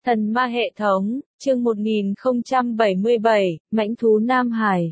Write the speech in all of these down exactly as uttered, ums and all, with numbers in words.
Thần ma hệ thống, chương một nghìn không trăm bảy mươi bảy, mãnh thú Nam Hải.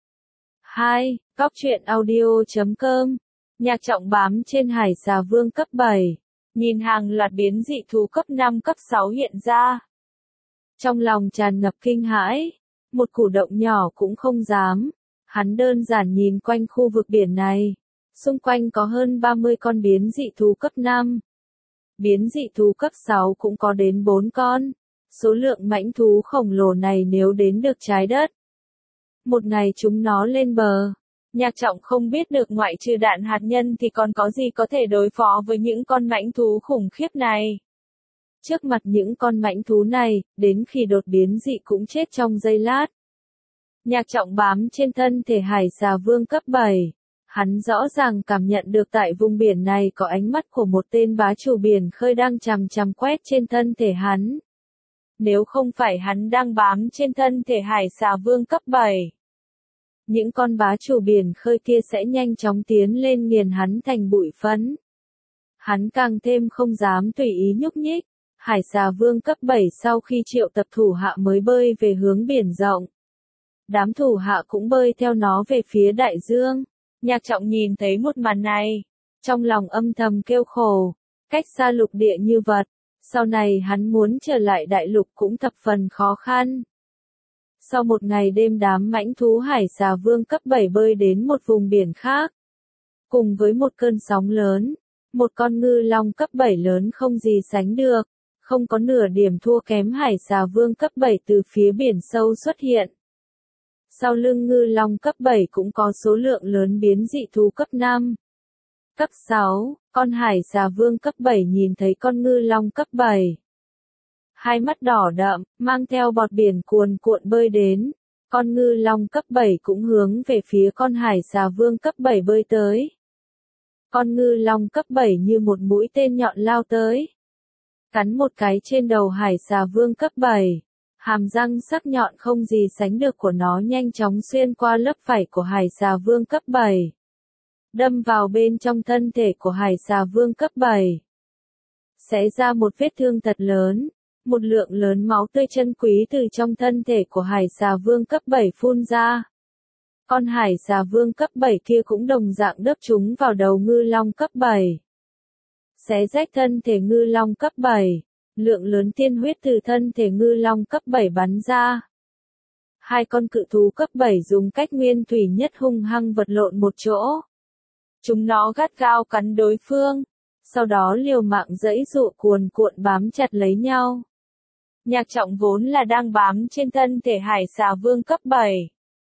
hai. Góc truyện audio chấm com. Nhạc Trọng bám trên Hải Xà Vương cấp bảy. Nhìn hàng loạt biến dị thú cấp năm cấp sáu hiện ra. Trong lòng tràn ngập kinh hãi. Một cử động nhỏ cũng không dám. Hắn đơn giản nhìn quanh khu vực biển này. Xung quanh có hơn ba mươi con biến dị thú cấp năm. Biến dị thú cấp sáu cũng có đến bốn con. Số lượng mãnh thú khổng lồ này nếu đến được trái đất. Một ngày chúng nó lên bờ. Nhạc Trọng không biết được ngoại trừ đạn hạt nhân thì còn có gì có thể đối phó với những con mãnh thú khủng khiếp này. Trước mặt những con mãnh thú này, đến khi đột biến dị cũng chết trong giây lát. Nhạc Trọng bám trên thân thể Hải Xà Vương cấp bảy. Hắn rõ ràng cảm nhận được tại vùng biển này có ánh mắt của một tên bá chủ biển khơi đang chằm chằm quét trên thân thể hắn. Nếu không phải hắn đang bám trên thân thể Hải Xà Vương cấp bảy, những con bá chủ biển khơi kia sẽ nhanh chóng tiến lên nghiền hắn thành bụi phấn. Hắn càng thêm không dám tùy ý nhúc nhích. Hải Xà Vương cấp bảy sau khi triệu tập thủ hạ mới bơi về hướng biển rộng. Đám thủ hạ cũng bơi theo nó về phía đại dương. Nhạc Trọng nhìn thấy một màn này, trong lòng âm thầm kêu khổ, cách xa lục địa như vật, sau này hắn muốn trở lại đại lục cũng thập phần khó khăn. Sau một ngày đêm đám mãnh thú Hải Xà Vương cấp bảy bơi đến một vùng biển khác. Cùng với một cơn sóng lớn, một con ngư long cấp bảy lớn không gì sánh được, không có nửa điểm thua kém Hải Xà Vương cấp bảy từ phía biển sâu xuất hiện. Sau lưng ngư long cấp bảy cũng có số lượng lớn biến dị thú cấp năm. Cấp sáu, con Hải Xà Vương cấp bảy nhìn thấy con ngư long cấp bảy. Hai mắt đỏ đậm, mang theo bọt biển cuồn cuộn bơi đến. Con ngư long cấp bảy cũng hướng về phía con Hải Xà Vương cấp bảy bơi tới. Con ngư long cấp bảy như một mũi tên nhọn lao tới. Cắn một cái trên đầu Hải Xà Vương cấp bảy. Hàm răng sắc nhọn không gì sánh được của nó nhanh chóng xuyên qua lớp vảy của Hải Xà Vương cấp bảy. Đâm vào bên trong thân thể của Hải Xà Vương cấp bảy. Xé ra một vết thương thật lớn. Một lượng lớn máu tươi chân quý từ trong thân thể của Hải Xà Vương cấp bảy phun ra. Con Hải Xà Vương cấp bảy kia cũng đồng dạng đớp chúng vào đầu ngư long cấp bảy. Xé rách thân thể ngư long cấp bảy. Lượng lớn tiên huyết từ thân thể ngư long cấp bảy bắn ra. Hai con cự thú cấp bảy dùng cách nguyên thủy nhất hung hăng vật lộn một chỗ. Chúng nó gắt gao cắn đối phương, sau đó liều mạng giãy giụa cuồn cuộn bám chặt lấy nhau. Nhạc Trọng vốn là đang bám trên thân thể Hải Xà Vương cấp bảy.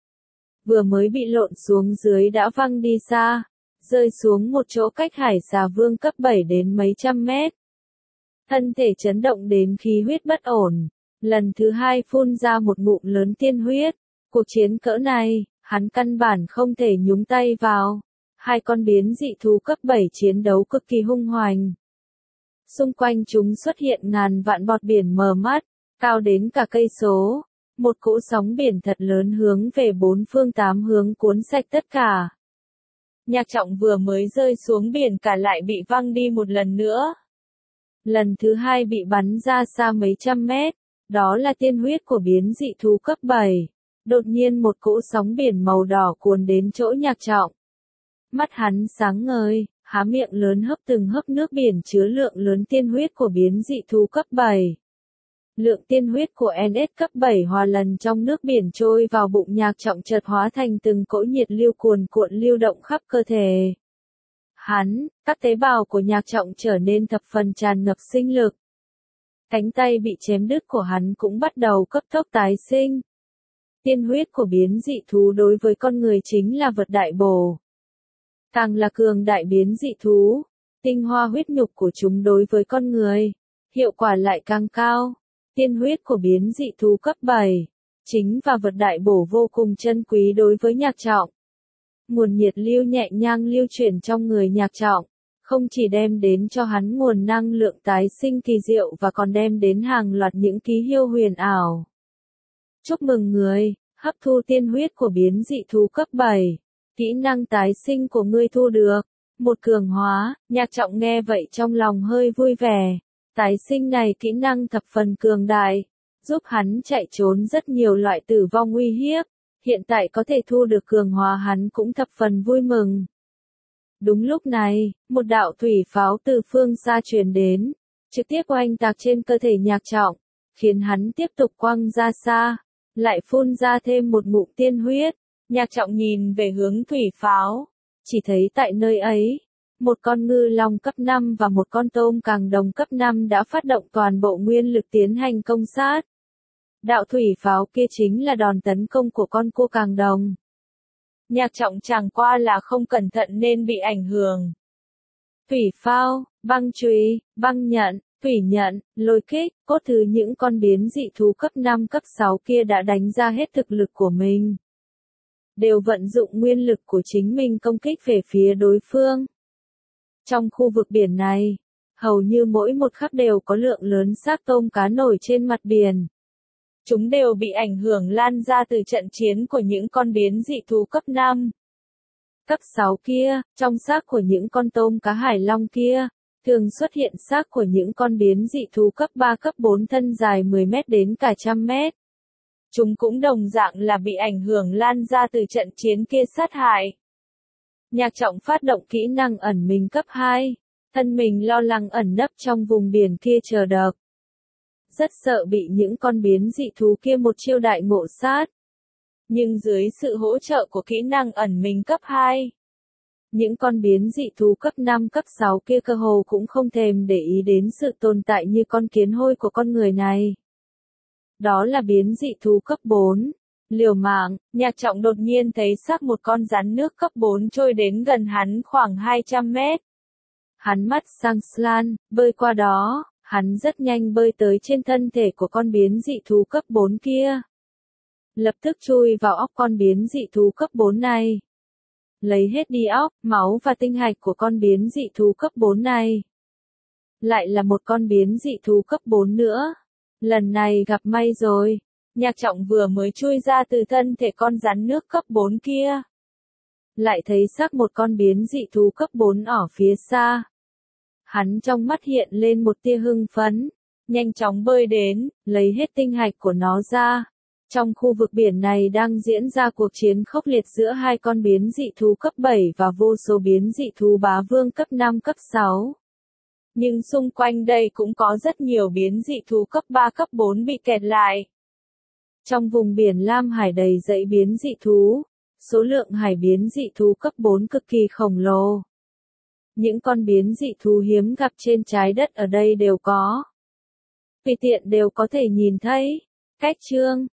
Vừa mới bị lộn xuống dưới đã văng đi xa, rơi xuống một chỗ cách Hải Xà Vương cấp bảy đến mấy trăm mét. Thân thể chấn động đến khí huyết bất ổn, lần thứ hai phun ra một ngụm lớn tiên huyết. Cuộc chiến cỡ này, hắn căn bản không thể nhúng tay vào. Hai con biến dị thú cấp bảy chiến đấu cực kỳ hung hoành. Xung quanh chúng xuất hiện ngàn vạn bọt biển mờ mắt, cao đến cả cây số. Một cỗ sóng biển thật lớn hướng về bốn phương tám hướng cuốn sạch tất cả. Nhạc Trọng vừa mới rơi xuống biển cả lại bị văng đi một lần nữa. Lần thứ hai bị bắn ra xa mấy trăm mét, đó là tiên huyết của biến dị thú cấp bảy. Đột nhiên một cỗ sóng biển màu đỏ cuốn đến chỗ Nhạc Trọng. Mắt hắn sáng ngời, há miệng lớn hấp từng hớp nước biển chứa lượng lớn tiên huyết của biến dị thú cấp bảy. Lượng tiên huyết của en ét cấp bảy hòa lần trong nước biển trôi vào bụng Nhạc Trọng chợt hóa thành từng cỗ nhiệt lưu cuồn cuộn lưu động khắp cơ thể. Hắn, các tế bào của Nhạc Trọng trở nên thập phần tràn ngập sinh lực. Cánh tay bị chém đứt của hắn cũng bắt đầu cấp tốc tái sinh. Tiên huyết của biến dị thú đối với con người chính là vật đại bổ. Càng là cường đại biến dị thú, tinh hoa huyết nhục của chúng đối với con người, hiệu quả lại càng cao. Tiên huyết của biến dị thú cấp bảy, chính và vật đại bổ vô cùng chân quý đối với Nhạc Trọng. Nguồn nhiệt lưu nhẹ nhàng lưu chuyển trong người Nhạc Trọng, không chỉ đem đến cho hắn nguồn năng lượng tái sinh kỳ diệu và còn đem đến hàng loạt những ký hiệu huyền ảo. Chúc mừng người, hấp thu tiên huyết của biến dị thú cấp bảy. Kỹ năng tái sinh của ngươi thu được. Một cường hóa, Nhạc Trọng nghe vậy trong lòng hơi vui vẻ. Tái sinh này kỹ năng thập phần cường đại, giúp hắn chạy trốn rất nhiều loại tử vong uy hiếp, hiện tại có thể thu được cường hóa hắn cũng thập phần vui mừng. Đúng lúc này, một đạo thủy pháo từ phương xa truyền đến, trực tiếp oanh tạc trên cơ thể Nhạc Trọng, khiến hắn tiếp tục quăng ra xa, lại phun ra thêm một ngụm tiên huyết. Nhạc Trọng nhìn về hướng thủy pháo, chỉ thấy tại nơi ấy, một con ngư long cấp năm và một con tôm càng đồng cấp năm đã phát động toàn bộ nguyên lực tiến hành công sát. Đạo thủy pháo kia chính là đòn tấn công của con cua càng đồng. Nhạc Trọng chẳng qua là không cẩn thận nên bị ảnh hưởng. Thủy phao, băng chùy, băng nhận, thủy nhận, lôi kích, cốt thứ những con biến dị thú cấp năm cấp sáu kia đã đánh ra hết thực lực của mình. Đều vận dụng nguyên lực của chính mình công kích về phía đối phương. Trong khu vực biển này, hầu như mỗi một khắc đều có lượng lớn xác tôm cá nổi trên mặt biển. Chúng đều bị ảnh hưởng lan ra từ trận chiến của những con biến dị thú cấp năm. Cấp sáu kia, trong xác của những con tôm cá hải long kia, thường xuất hiện xác của những con biến dị thú cấp ba cấp bốn thân dài mười mét đến cả trăm mét. Chúng cũng đồng dạng là bị ảnh hưởng lan ra từ trận chiến kia sát hại. Nhạc Trọng phát động kỹ năng ẩn mình cấp hai, thân mình lo lắng ẩn nấp trong vùng biển kia chờ đợi. Rất sợ bị những con biến dị thú kia một chiêu đại ngộ sát. Nhưng dưới sự hỗ trợ của kỹ năng ẩn mình cấp hai, những con biến dị thú cấp năm cấp sáu kia cơ hồ cũng không thèm để ý đến sự tồn tại như con kiến hôi của con người này. Đó là biến dị thú cấp bốn. Liều mạng, Nhạc Trọng đột nhiên thấy xác một con rắn nước cấp bốn trôi đến gần hắn khoảng hai trăm mét. Hắn mắt sang slan, bơi qua đó, hắn rất nhanh bơi tới trên thân thể của con biến dị thú cấp bốn kia. Lập tức chui vào óc con biến dị thú cấp bốn này. Lấy hết đi óc, máu và tinh hạch của con biến dị thú cấp bốn này. Lại là một con biến dị thú cấp bốn nữa. Lần này gặp may rồi. Nhạc Trọng vừa mới chui ra từ thân thể con rắn nước cấp bốn kia. Lại thấy xác một con biến dị thú cấp bốn ở phía xa. Hắn trong mắt hiện lên một tia hưng phấn. Nhanh chóng bơi đến, lấy hết tinh hạch của nó ra. Trong khu vực biển này đang diễn ra cuộc chiến khốc liệt giữa hai con biến dị thú cấp bảy và vô số biến dị thú bá vương cấp năm cấp sáu. Nhưng xung quanh đây cũng có rất nhiều biến dị thú cấp ba cấp bốn bị kẹt lại. Trong vùng biển Lam Hải đầy dãy biến dị thú, số lượng hải biến dị thú cấp bốn cực kỳ khổng lồ. Những con biến dị thú hiếm gặp trên trái đất ở đây đều có. Tùy tiện đều có thể nhìn thấy. Cách chương